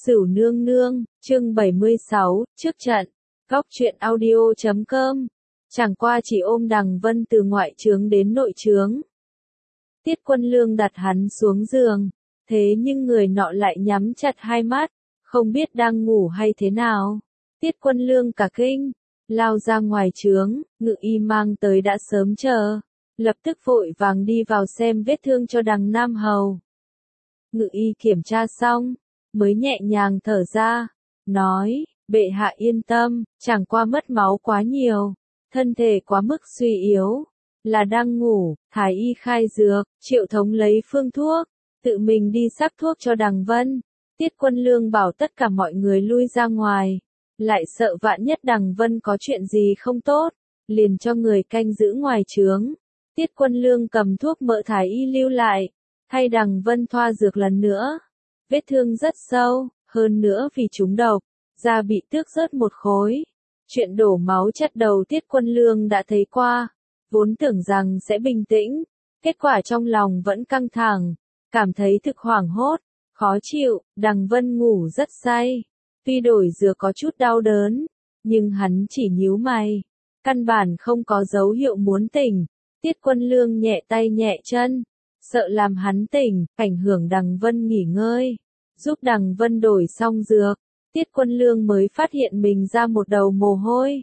Sửu nương nương, chương 76, trước trận. Góc truyện audio.com. Chẳng qua chỉ ôm Đằng Vân từ ngoại trướng đến nội trướng. Tiết Quân Lương đặt hắn xuống giường, thế nhưng người nọ lại nhắm chặt hai mắt, không biết đang ngủ hay thế nào. Tiết Quân Lương cả kinh, lao ra ngoài trướng, Ngự Y mang tới đã sớm chờ, lập tức vội vàng đi vào xem vết thương cho Đằng Nam Hầu. Ngự Y kiểm tra xong, mới nhẹ nhàng thở ra, nói, bệ hạ yên tâm, chẳng qua mất máu quá nhiều, thân thể quá mức suy yếu, là đang ngủ. Thái y khai dược, Triệu Thống lấy phương thuốc, tự mình đi sắc thuốc cho Đằng Vân. Tiết Quân Lương bảo tất cả mọi người lui ra ngoài, lại sợ vạn nhất Đằng Vân có chuyện gì không tốt, liền cho người canh giữ ngoài trướng. Tiết Quân Lương cầm thuốc mỡ Thái y lưu lại, thay Đằng Vân thoa dược lần nữa. Vết thương rất sâu, hơn nữa vì trúng độc, da bị tước rớt một khối. Chuyện đổ máu chặt đầu Tiết Quân Lương đã thấy qua, vốn tưởng rằng sẽ bình tĩnh, kết quả trong lòng vẫn căng thẳng, cảm thấy thực hoảng hốt, khó chịu. Đằng Vân ngủ rất say, tuy đổi dược có chút đau đớn, nhưng hắn chỉ nhíu mày, căn bản không có dấu hiệu muốn tỉnh. Tiết Quân Lương nhẹ tay nhẹ chân, sợ làm hắn tỉnh, ảnh hưởng Đằng Vân nghỉ ngơi, giúp Đằng Vân đổi xong dược. Tiết Quân Lương mới phát hiện mình ra một đầu mồ hôi.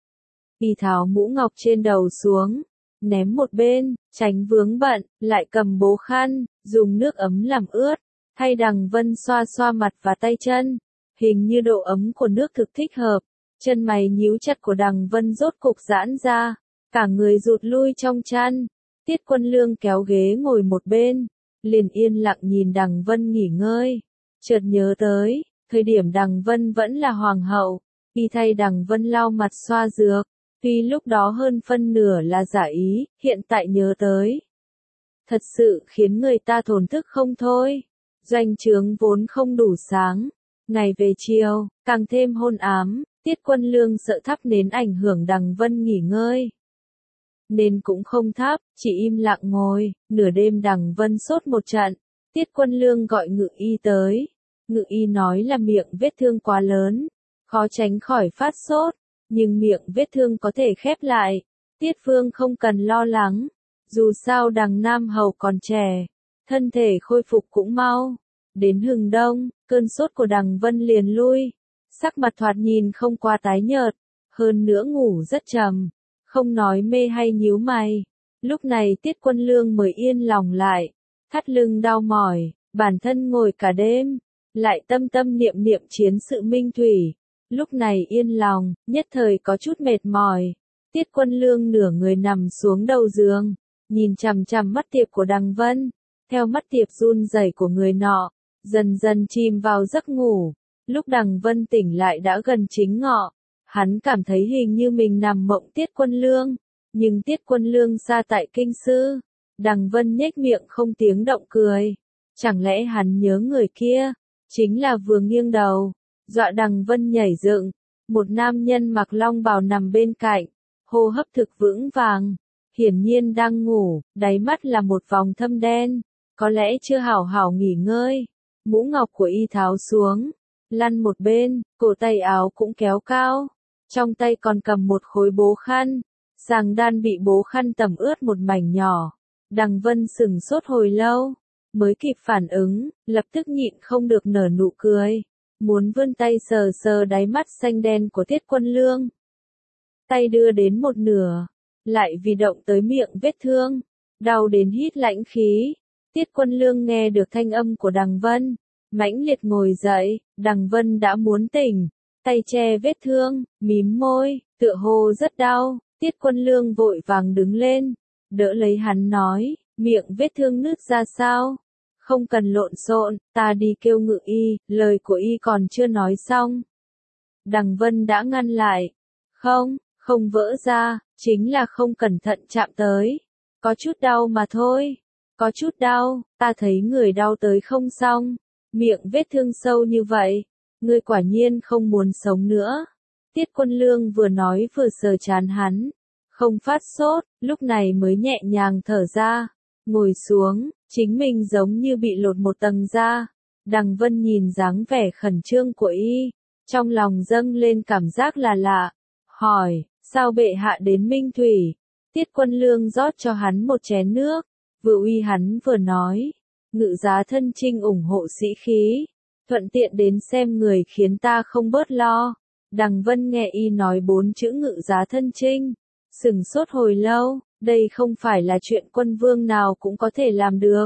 Y tháo mũ ngọc trên đầu xuống, ném một bên, tránh vướng bận, lại cầm bố khăn, dùng nước ấm làm ướt, thay Đằng Vân xoa xoa mặt và tay chân. Hình như độ ấm của nước thực thích hợp, chân mày nhíu chặt của Đằng Vân rốt cục giãn ra, cả người rụt lui trong chăn. Tiết Quân Lương kéo ghế ngồi một bên, liền yên lặng nhìn Đằng Vân nghỉ ngơi, chợt nhớ tới, thời điểm Đằng Vân vẫn là hoàng hậu, y thay Đằng Vân lau mặt xoa dược, tuy lúc đó hơn phân nửa là giả ý, hiện tại nhớ tới, thật sự khiến người ta thổn thức không thôi. Doanh trướng vốn không đủ sáng, ngày về chiều, càng thêm hôn ám. Tiết Quân Lương sợ thắp nến ảnh hưởng Đằng Vân nghỉ ngơi, nên cũng không thắp, chỉ im lặng ngồi. Nửa đêm Đằng Vân sốt một trận, Tiết Quân Lương gọi Ngự Y tới. Ngự Y nói là miệng vết thương quá lớn, khó tránh khỏi phát sốt, nhưng miệng vết thương có thể khép lại. Tiết Vương không cần lo lắng, dù sao Đằng Nam Hầu còn trẻ, thân thể khôi phục cũng mau. Đến hừng đông, cơn sốt của Đằng Vân liền lui, sắc mặt thoạt nhìn không quá tái nhợt, hơn nữa ngủ rất trầm, không nói mê hay nhíu mày. Lúc này Tiết Quân Lương mới yên lòng lại, thắt lưng đau mỏi, bản thân ngồi cả đêm, lại tâm tâm niệm niệm chiến sự Minh Thủy. Lúc này yên lòng, nhất thời có chút mệt mỏi. Tiết Quân Lương nửa người nằm xuống đầu giường, nhìn chằm chằm mắt tiệp của Đằng Vân, theo mắt tiệp run rẩy của người nọ, dần dần chìm vào giấc ngủ. Lúc Đằng Vân tỉnh lại đã gần chính ngọ, hắn cảm thấy hình như mình nằm mộng Tiết Quân Lương, nhưng Tiết Quân Lương xa tại kinh sư. Đằng Vân nhếch miệng không tiếng động cười, chẳng lẽ hắn nhớ người kia, chính là vừa nghiêng đầu, dọa Đằng Vân nhảy dựng. Một nam nhân mặc long bào nằm bên cạnh, hô hấp thực vững vàng, hiển nhiên đang ngủ, đáy mắt là một vòng thâm đen, có lẽ chưa hảo hảo nghỉ ngơi. Mũ ngọc của y tháo xuống, lăn một bên, cổ tay áo cũng kéo cao, trong tay còn cầm một khối bố khăn, sàng đan bị bố khăn tẩm ướt một mảnh nhỏ. Đằng Vân sững sốt hồi lâu, mới kịp phản ứng, lập tức nhịn không được nở nụ cười, muốn vươn tay sờ sờ đáy mắt xanh đen của Tiết Quân Lương. Tay đưa đến một nửa, lại vì động tới miệng vết thương, đau đến hít lãnh khí. Tiết Quân Lương nghe được thanh âm của Đằng Vân, mãnh liệt ngồi dậy. Đằng Vân đã muốn tỉnh, tay che vết thương, mím môi, tựa hồ rất đau. Tiết Quân Lương vội vàng đứng lên, đỡ lấy hắn nói, miệng vết thương nứt ra sao? Không cần lộn xộn, ta đi kêu Ngự Y. Lời của y còn chưa nói xong, Đằng Vân đã ngăn lại. Không vỡ ra, chính là không cẩn thận chạm tới, có chút đau mà thôi. Có chút đau, ta thấy người đau tới không xong, miệng vết thương sâu như vậy, ngươi quả nhiên không muốn sống nữa. Tiết Quân Lương vừa nói vừa sờ trán hắn, không phát sốt, lúc này mới nhẹ nhàng thở ra, ngồi xuống, chính mình giống như bị lột một tầng da, Đằng Vân nhìn dáng vẻ khẩn trương của y, trong lòng dâng lên cảm giác là lạ, hỏi, sao bệ hạ đến Minh Thủy? Tiết Quân Lương rót cho hắn một chén nước, vừa uy hắn vừa nói, Ngự Giá thân chinh ủng hộ sĩ khí, thuận tiện đến xem người khiến ta không bớt lo. Đằng Vân nghe y nói 4 chữ Ngự Giá thân chinh, sửng sốt hồi lâu, đây không phải là chuyện quân vương nào cũng có thể làm được.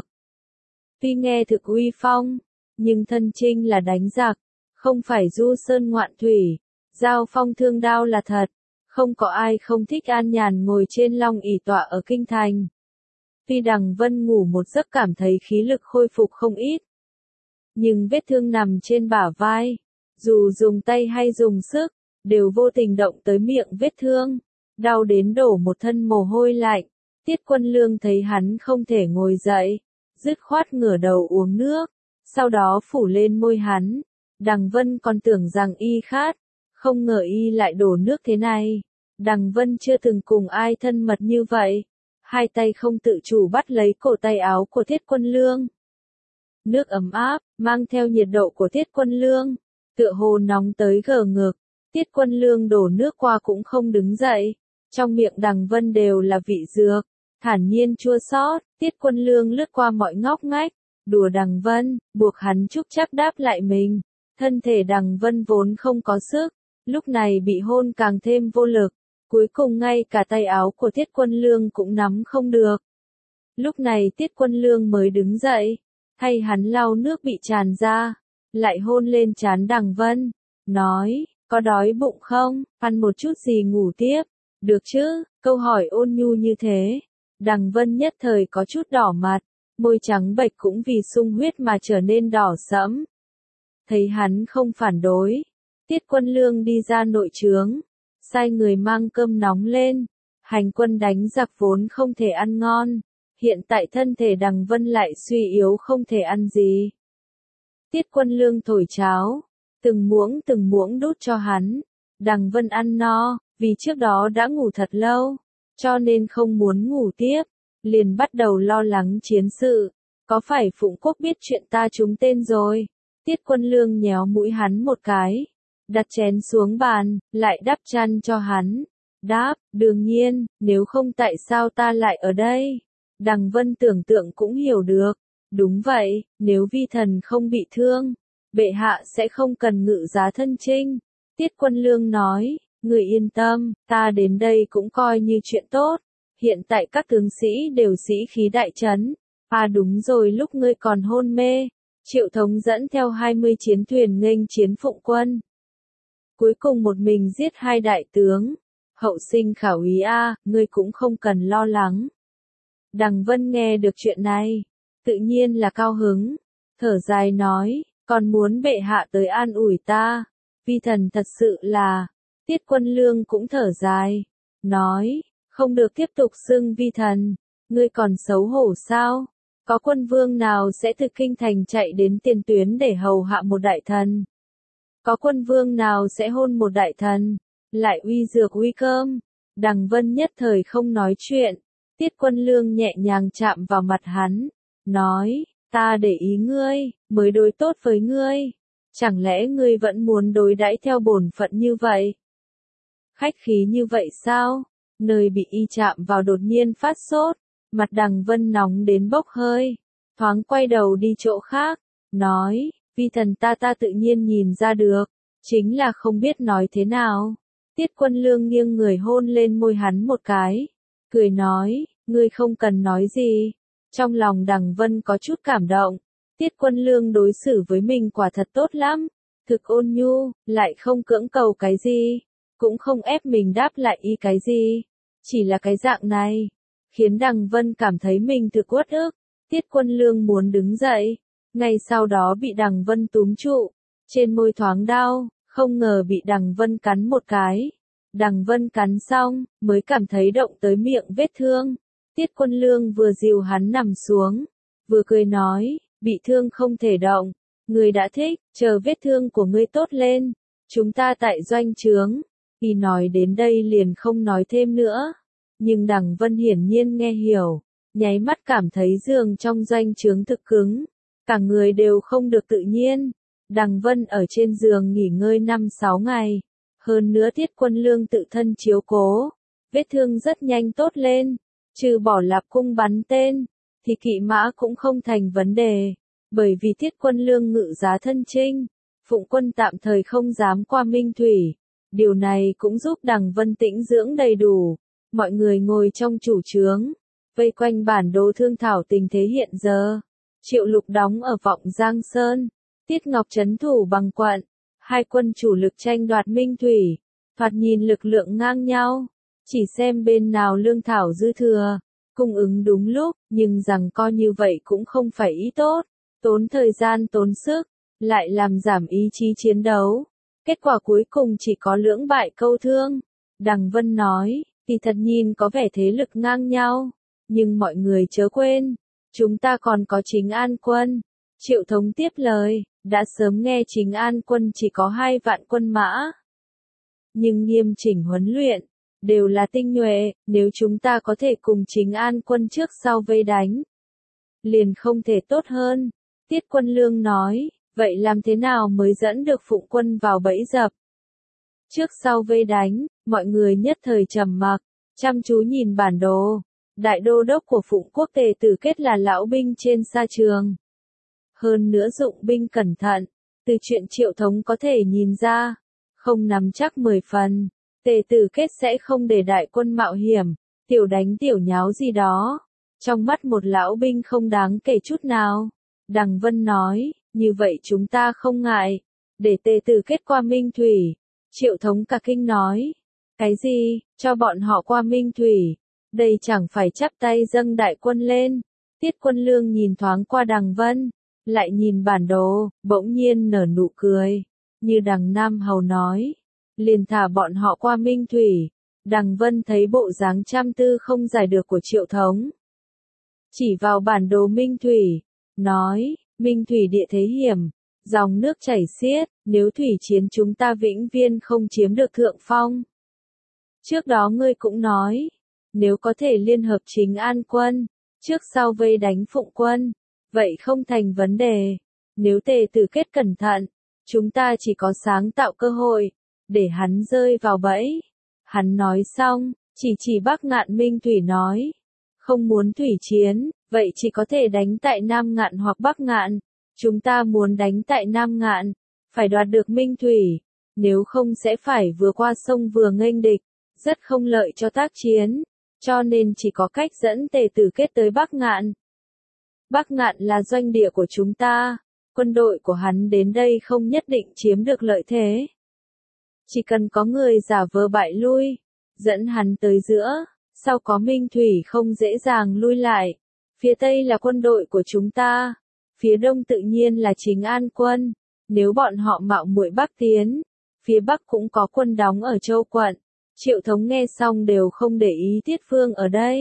Tuy nghe thực uy phong, nhưng thân chinh là đánh giặc, không phải du sơn ngoạn thủy, giao phong thương đao là thật, không có ai không thích an nhàn ngồi trên long ỷ tọa ở kinh thành. Tuy Đằng Vân ngủ một giấc cảm thấy khí lực khôi phục không ít, nhưng vết thương nằm trên bả vai, dù dùng tay hay dùng sức, đều vô tình động tới miệng vết thương, đau đến đổ một thân mồ hôi lạnh. Tiết Quân Lương thấy hắn không thể ngồi dậy, dứt khoát ngửa đầu uống nước, sau đó phủ lên môi hắn. Đằng Vân còn tưởng rằng y khát, không ngờ y lại đổ nước thế này. Đằng Vân chưa từng cùng ai thân mật như vậy, hai tay không tự chủ bắt lấy cổ tay áo của Tiết Quân Lương. Nước ấm áp, mang theo nhiệt độ của Tiết Quân Lương, tựa hồ nóng tới gờ ngực. Tiết Quân Lương đổ nước qua cũng không đứng dậy, trong miệng Đằng Vân đều là vị dược, thản nhiên chua xót. Tiết Quân Lương lướt qua mọi ngóc ngách, đùa Đằng Vân, buộc hắn chúc chắc đáp lại mình. Thân thể Đằng Vân vốn không có sức, lúc này bị hôn càng thêm vô lực, cuối cùng ngay cả tay áo của Tiết Quân Lương cũng nắm không được. Lúc này Tiết Quân Lương mới đứng dậy, thay hắn lau nước bị tràn ra, lại hôn lên trán Đằng Vân, nói, có đói bụng không, ăn một chút gì ngủ tiếp, được chứ, câu hỏi ôn nhu như thế. Đằng Vân nhất thời có chút đỏ mặt, môi trắng bệch cũng vì sung huyết mà trở nên đỏ sẫm. Thấy hắn không phản đối, Tiết Quân Lương đi ra nội trướng, sai người mang cơm nóng lên. Hành quân đánh giặc vốn không thể ăn ngon, hiện tại thân thể Đằng Vân lại suy yếu không thể ăn gì. Tiết Quân Lương thổi cháo, từng muỗng đút cho hắn. Đằng Vân ăn no, vì trước đó đã ngủ thật lâu, cho nên không muốn ngủ tiếp, liền bắt đầu lo lắng chiến sự. Có phải Phụng Quốc biết chuyện ta trúng tên rồi? Tiết Quân Lương nhéo mũi hắn một cái, đặt chén xuống bàn, lại đắp chăn cho hắn. Đáp, đương nhiên, nếu không tại sao ta lại ở đây? Đằng Vân tưởng tượng cũng hiểu được. Đúng vậy, nếu vi thần không bị thương, bệ hạ sẽ không cần Ngự Giá thân chinh. Tiết Quân Lương nói, người yên tâm, ta đến đây cũng coi như chuyện tốt. Hiện tại các tướng sĩ đều sĩ khí đại trấn. À đúng rồi, lúc ngươi còn hôn mê, Triệu Thống dẫn theo 20 chiến thuyền nghênh chiến Phụng quân. Cuối cùng một mình giết 2 đại tướng. Hậu sinh khảo ý ngươi cũng không cần lo lắng. Đằng Vân nghe được chuyện này, tự nhiên là cao hứng, thở dài nói, còn muốn bệ hạ tới an ủi ta, vi thần thật sự là. Tiết Quân Lương cũng thở dài, nói, không được tiếp tục xưng vi thần, ngươi còn xấu hổ sao? Có quân vương nào sẽ từ kinh thành chạy đến tiền tuyến để hầu hạ một đại thần? Có quân vương nào sẽ hôn một đại thần, lại uy dược uy cơm? Đằng Vân nhất thời không nói chuyện. Tiết Quân Lương nhẹ nhàng chạm vào mặt hắn, nói, ta để ý ngươi, mới đối tốt với ngươi. Chẳng lẽ ngươi vẫn muốn đối đãi theo bổn phận như vậy? Khách khí như vậy sao? Nơi bị y chạm vào đột nhiên phát sốt, mặt Đằng Vân nóng đến bốc hơi, thoáng quay đầu đi chỗ khác, nói, vi thần ta tự nhiên nhìn ra được, chính là không biết nói thế nào. Tiết Quân Lương nghiêng người hôn lên môi hắn một cái, cười nói, ngươi không cần nói gì. Trong lòng Đằng Vân có chút cảm động, Tiết Quân Lương đối xử với mình quả thật tốt lắm, thực ôn nhu, lại không cưỡng cầu cái gì, cũng không ép mình đáp lại y cái gì, chỉ là cái dạng này, khiến Đằng Vân cảm thấy mình thực uất ức. Tiết Quân Lương muốn đứng dậy, ngay sau đó bị Đằng Vân túm trụ, trên môi thoáng đau, không ngờ bị Đằng Vân cắn một cái. Đằng Vân cắn xong, mới cảm thấy động tới miệng vết thương. Tiết Quân Lương vừa dìu hắn nằm xuống, vừa cười nói, bị thương không thể động, ngươi đã thích, chờ vết thương của ngươi tốt lên, chúng ta tại doanh trướng. Y nói đến đây liền không nói thêm nữa, nhưng Đằng Vân hiển nhiên nghe hiểu, nháy mắt cảm thấy giường trong doanh trướng thực cứng, Cả người đều không được tự nhiên. Đằng Vân ở trên giường nghỉ ngơi 5-6 ngày. Hơn nữa Tiết Quân Lương tự thân chiếu cố. Vết thương rất nhanh tốt lên. Trừ bỏ Lạp Cung bắn tên, thì kỵ mã cũng không thành vấn đề. Bởi vì Tiết Quân Lương ngự giá thân chinh, Phụng Quân tạm thời không dám qua Minh Thủy. Điều này cũng giúp Đằng Vân tĩnh dưỡng đầy đủ. Mọi người ngồi trong chủ trướng, vây quanh bản đồ thương thảo tình thế hiện giờ. Triệu Lục đóng ở Vọng Giang Sơn, Tiết Ngọc trấn thủ bằng quận. Hai quân chủ lực tranh đoạt Minh Thủy, thoạt nhìn lực lượng ngang nhau. Chỉ xem bên nào lương thảo dư thừa, cung ứng đúng lúc, nhưng rằng coi như vậy cũng không phải ý tốt. Tốn thời gian tốn sức, lại làm giảm ý chí chiến đấu. Kết quả cuối cùng chỉ có lưỡng bại câu thương. Đằng Vân nói, thì thật nhìn có vẻ thế lực ngang nhau. Nhưng mọi người chớ quên, chúng ta còn có Chính An quân. Triệu Thống tiếp lời, đã sớm nghe Chính An quân chỉ có 2 vạn quân mã. Nhưng nghiêm chỉnh huấn luyện, đều là tinh nhuệ, nếu chúng ta có thể cùng Chính An quân trước sau vây đánh. Liền không thể tốt hơn. Tiết Quân Lương nói, vậy làm thế nào mới dẫn được Phụng quân vào bẫy dập? Trước sau vây đánh, mọi người nhất thời trầm mặc, chăm chú nhìn bản đồ. Đại đô đốc của Phụng quốc Tề Tử Kết là lão binh trên sa trường. Hơn nữa dụng binh cẩn thận, từ chuyện Triệu Thống có thể nhìn ra, không nắm chắc 10 phần. Tề Tử Kết sẽ không để đại quân mạo hiểm, tiểu đánh tiểu nháo gì đó. Trong mắt một lão binh không đáng kể chút nào. Đằng Vân nói, như vậy chúng ta không ngại, để Tề Tử Kết qua Minh Thủy. Triệu Thống cả kinh nói, cái gì, cho bọn họ qua Minh Thủy, đây chẳng phải chắp tay dâng đại quân lên. Tiết Quân Lương nhìn thoáng qua Đằng Vân, lại nhìn bản đồ, bỗng nhiên nở nụ cười, như Đằng Nam Hầu nói, liền thả bọn họ qua Minh Thủy. Đằng Vân thấy bộ dáng chăm tư không giải được của Triệu Thống, chỉ vào bản đồ Minh Thủy, nói, Minh Thủy địa thế hiểm, dòng nước chảy xiết, nếu thủy chiến chúng ta vĩnh viễn không chiếm được thượng phong. Trước đó ngươi cũng nói, nếu có thể liên hợp Chính An quân, trước sau vây đánh Phụng quân, vậy không thành vấn đề. Nếu Tề Tử Kết cẩn thận, chúng ta chỉ có sáng tạo cơ hội, để hắn rơi vào bẫy. Hắn nói xong, chỉ Bắc Ngạn. Minh Thủy nói, không muốn thủy chiến, vậy chỉ có thể đánh tại Nam Ngạn hoặc Bắc Ngạn. Chúng ta muốn đánh tại Nam Ngạn, phải đoạt được Minh Thủy, nếu không sẽ phải vừa qua sông vừa nghênh địch, rất không lợi cho tác chiến, cho nên chỉ có cách dẫn Tề Tử Kết tới Bắc Ngạn. Bắc Ngạn là doanh địa của chúng ta, quân đội của hắn đến đây không nhất định chiếm được lợi thế. Chỉ cần có người giả vờ bại lui, dẫn hắn tới giữa, sau có Minh Thủy không dễ dàng lui lại. Phía Tây là quân đội của chúng ta, phía Đông tự nhiên là Chính An quân, nếu bọn họ mạo muội Bắc tiến, phía Bắc cũng có quân đóng ở Châu quận. Triệu Thống nghe xong đều không để ý Tiết Phương ở đây.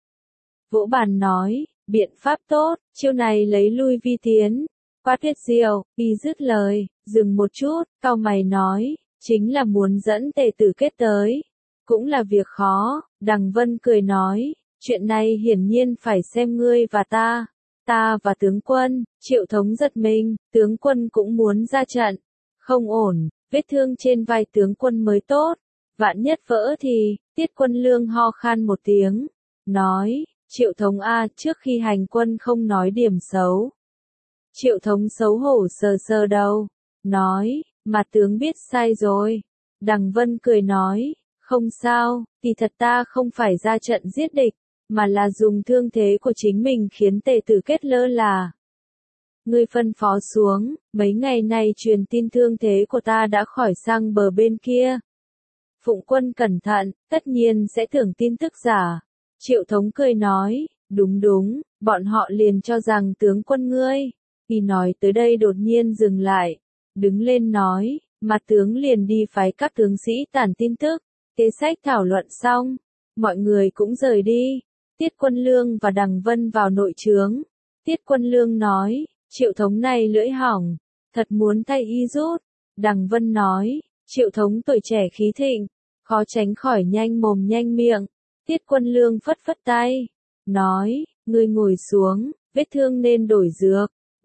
Vỗ bàn nói, biện pháp tốt, chiêu này lấy lui vi tiến. Quát Thiết Diệu, y dứt lời, dừng một chút, cau mày nói, chính là muốn dẫn Tề Tử Kết tới. Cũng là việc khó. Đằng Vân cười nói, chuyện này hiển nhiên phải xem ngươi và ta và tướng quân. Triệu Thống giật mình, tướng quân cũng muốn ra trận. Không ổn, vết thương trên vai tướng quân mới tốt. Vạn nhất vỡ thì, Tiết Quân Lương ho khan một tiếng, nói, Triệu Thống a, trước khi hành quân không nói điểm xấu. Triệu Thống xấu hổ sờ sờ đầu, nói, mà tướng biết sai rồi. Đằng Vân cười nói, không sao, thì thật ta không phải ra trận giết địch, mà là dùng thương thế của chính mình khiến Tề Tử Kết lơ là. Ngươi phân phó xuống, mấy ngày nay truyền tin thương thế của ta đã khỏi sang bờ bên kia. Phụng quân cẩn thận, tất nhiên sẽ thưởng tin tức giả. Triệu Thống cười nói, đúng, bọn họ liền cho rằng tướng quân ngươi. Khi nói tới đây đột nhiên dừng lại, đứng lên nói, mà tướng liền đi phái các tướng sĩ tản tin tức. Kế sách thảo luận xong, mọi người cũng rời đi. Tiết Quân Lương và Đằng Vân vào nội trướng. Tiết Quân Lương nói, Triệu Thống này lưỡi hỏng, thật muốn thay y rút. Đằng Vân nói, Triệu Thống tuổi trẻ khí thịnh, khó tránh khỏi nhanh mồm nhanh miệng. Tiết Quân Lương phất phất tay, nói, ngươi ngồi xuống, vết thương nên đổi dược.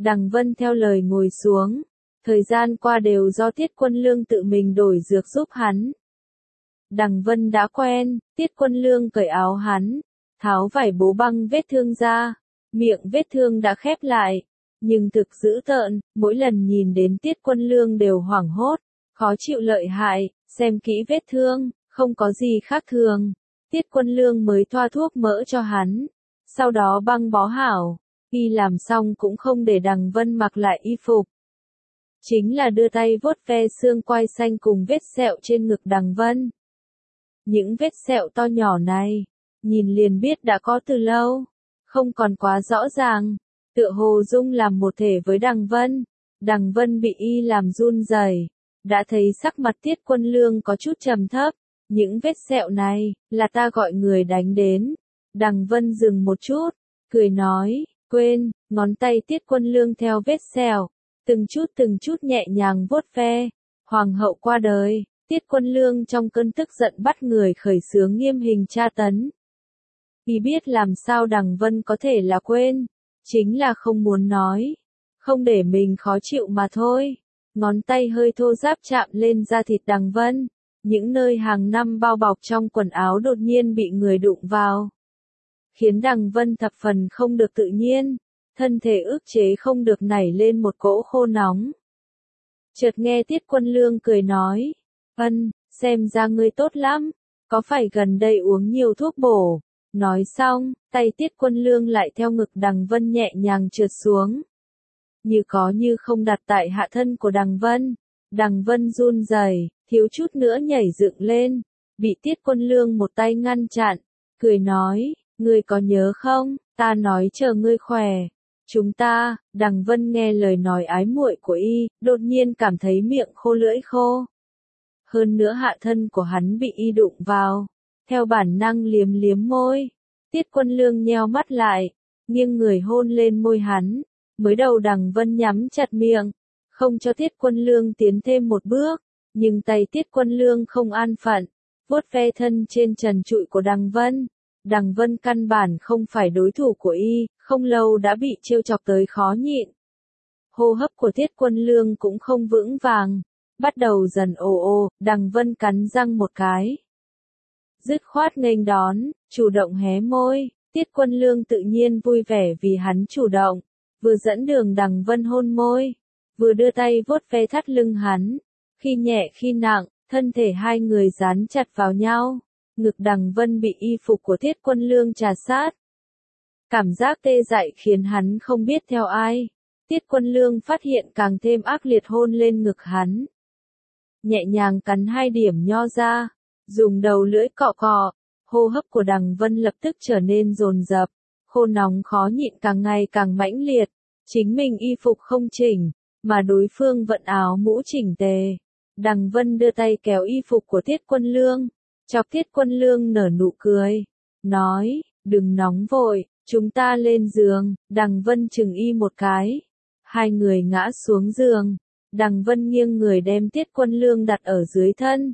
Đằng Vân theo lời ngồi xuống. Thời gian qua đều do Tiết Quân Lương tự mình đổi dược giúp hắn. Đằng Vân đã quen, Tiết Quân Lương cởi áo hắn, tháo vải bố băng vết thương ra, miệng vết thương đã khép lại, nhưng thực dữ tợn, mỗi lần nhìn đến Tiết Quân Lương đều hoảng hốt, khó chịu lợi hại, xem kỹ vết thương, không có gì khác thường. Tiết Quân Lương mới thoa thuốc mỡ cho hắn, sau đó băng bó hảo, khi làm xong cũng không để Đằng Vân mặc lại y phục. Chính là đưa tay vuốt ve xương quai xanh cùng vết sẹo trên ngực Đằng Vân. Những vết sẹo to nhỏ này, nhìn liền biết đã có từ lâu, không còn quá rõ ràng, tựa hồ dung làm một thể với Đằng Vân. Đằng Vân bị y làm run rẩy, đã thấy sắc mặt Tiết Quân Lương có chút trầm thấp, những vết sẹo này, là ta gọi người đánh đến. Đằng Vân dừng một chút, cười nói, quên, ngón tay Tiết Quân Lương theo vết sẹo, từng chút nhẹ nhàng vuốt ve. Hoàng hậu qua đời, Tiết Quân Lương trong cơn tức giận bắt người khởi xướng nghiêm hình tra tấn. Y biết làm sao Đằng Vân có thể là quên, chính là không muốn nói, không để mình khó chịu mà thôi. Ngón tay hơi thô ráp chạm lên da thịt Đằng Vân, những nơi hàng năm bao bọc trong quần áo đột nhiên bị người đụng vào, khiến Đằng Vân thập phần không được tự nhiên, thân thể ức chế không được nảy lên một cỗ khô nóng. Chợt nghe Tiết Quân Lương cười nói, Vân, xem ra ngươi tốt lắm, có phải gần đây uống nhiều thuốc bổ? Nói xong, tay Tiết Quân Lương lại theo ngực Đằng Vân nhẹ nhàng trượt xuống, như có như không đặt tại hạ thân của Đằng Vân. Đằng Vân run rẩy, thiếu chút nữa nhảy dựng lên, bị Tiết Quân Lương một tay ngăn chặn, cười nói, ngươi có nhớ không, ta nói chờ ngươi khỏe, chúng ta. Đằng Vân nghe lời nói ái muội của y, đột nhiên cảm thấy miệng khô lưỡi khô. Hơn nữa hạ thân của hắn bị y đụng vào, theo bản năng liếm liếm môi. Tiết Quân Lương nheo mắt lại, nghiêng người hôn lên môi hắn. Mới đầu Đằng Vân nhắm chặt miệng, không cho Tiết Quân Lương tiến thêm một bước, nhưng tay Tiết Quân Lương không an phận, vuốt ve thân trên trần trụi của Đằng Vân. Đằng Vân căn bản không phải đối thủ của y, không lâu đã bị trêu chọc tới khó nhịn. Hô hấp của Tiết Quân Lương cũng không vững vàng, bắt đầu dần ồ ồ. Đằng Vân cắn răng một cái, dứt khoát nghênh đón, chủ động hé môi. Tiết Quân Lương tự nhiên vui vẻ vì hắn chủ động, vừa dẫn đường Đằng Vân hôn môi, vừa đưa tay vuốt ve thắt lưng hắn, khi nhẹ khi nặng, thân thể hai người dán chặt vào nhau. Ngực Đằng Vân bị y phục của Tiết Quân Lương trà sát, cảm giác tê dại khiến hắn không biết theo ai. Tiết Quân Lương phát hiện càng thêm ác liệt hôn lên ngực hắn, nhẹ nhàng cắn hai điểm nho ra, dùng đầu lưỡi cọ cọ. Hô hấp của Đằng Vân lập tức trở nên dồn dập, khô nóng khó nhịn càng ngày càng mãnh liệt. Chính mình y phục không chỉnh, mà đối phương vận áo mũ chỉnh tề. Đằng Vân đưa tay kéo y phục của Tiết Quân Lương, chọc Tiết Quân Lương nở nụ cười, nói, đừng nóng vội, chúng ta lên giường. Đằng Vân chừng y một cái, hai người ngã xuống giường. Đằng Vân nghiêng người đem Tiết Quân Lương đặt ở dưới thân,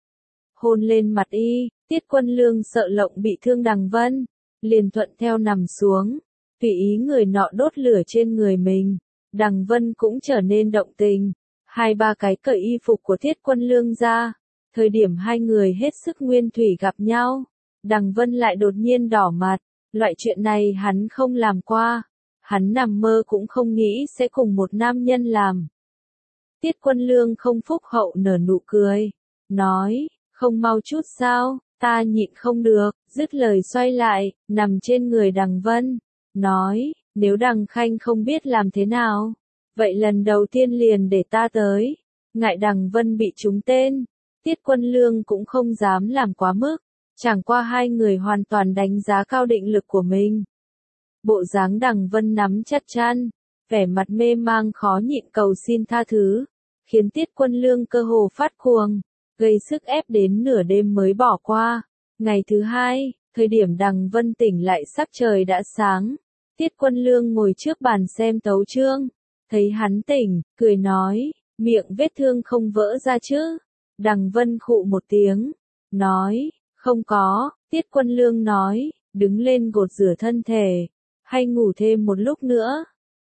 hôn lên mặt y. Tiết Quân Lương sợ lộng bị thương Đằng Vân, liền thuận theo nằm xuống, tùy ý người nọ đốt lửa trên người mình. Đằng Vân cũng trở nên động tình, hai ba cái cởi y phục của Tiết Quân Lương ra. Thời điểm hai người hết sức nguyên thủy gặp nhau, Đằng Vân lại đột nhiên đỏ mặt. Loại chuyện này hắn không làm qua, hắn nằm mơ cũng không nghĩ sẽ cùng một nam nhân làm. Tiết Quân Lương không phúc hậu nở nụ cười, nói, không mau chút sao, ta nhịn không được. Dứt lời xoay lại, nằm trên người Đằng Vân, nói, nếu Đằng Khanh không biết làm thế nào, vậy lần đầu tiên liền để ta tới. Ngại Đằng Vân bị trúng tên, Tiết Quân Lương cũng không dám làm quá mức, chẳng qua hai người hoàn toàn đánh giá cao định lực của mình. Bộ dáng Đằng Vân nắm chặt chăn, vẻ mặt mê mang khó nhịn cầu xin tha thứ, khiến Tiết Quân Lương cơ hồ phát cuồng, gây sức ép đến nửa đêm mới bỏ qua. Ngày thứ hai, thời điểm Đằng Vân tỉnh lại sắc trời đã sáng. Tiết Quân Lương ngồi trước bàn xem tấu chương, thấy hắn tỉnh, cười nói, miệng vết thương không vỡ ra chứ? Đằng Vân khụ một tiếng, nói, không có. Tiết Quân Lương nói, đứng lên gột rửa thân thể, hay ngủ thêm một lúc nữa.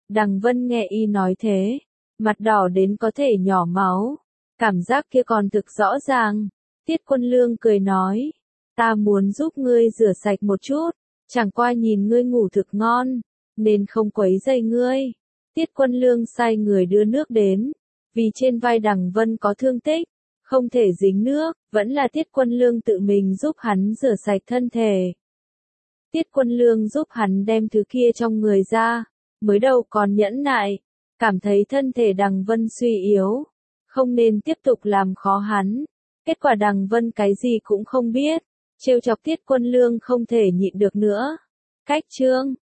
Đằng Vân nghe y nói thế, mặt đỏ đến có thể nhỏ máu, cảm giác kia còn thực rõ ràng. Tiết Quân Lương cười nói, ta muốn giúp ngươi rửa sạch một chút, chẳng qua nhìn ngươi ngủ thực ngon, nên không quấy rầy ngươi. Tiết Quân Lương sai người đưa nước đến, vì trên vai Đằng Vân có thương tích, không thể dính nước, vẫn là Tiết Quân Lương tự mình giúp hắn rửa sạch thân thể. Tiết Quân Lương giúp hắn đem thứ kia trong người ra, mới đầu còn nhẫn nại, cảm thấy thân thể Đằng Vân suy yếu, không nên tiếp tục làm khó hắn. Kết quả Đằng Vân cái gì cũng không biết, trêu chọc Tiết Quân Lương không thể nhịn được nữa. Cách chương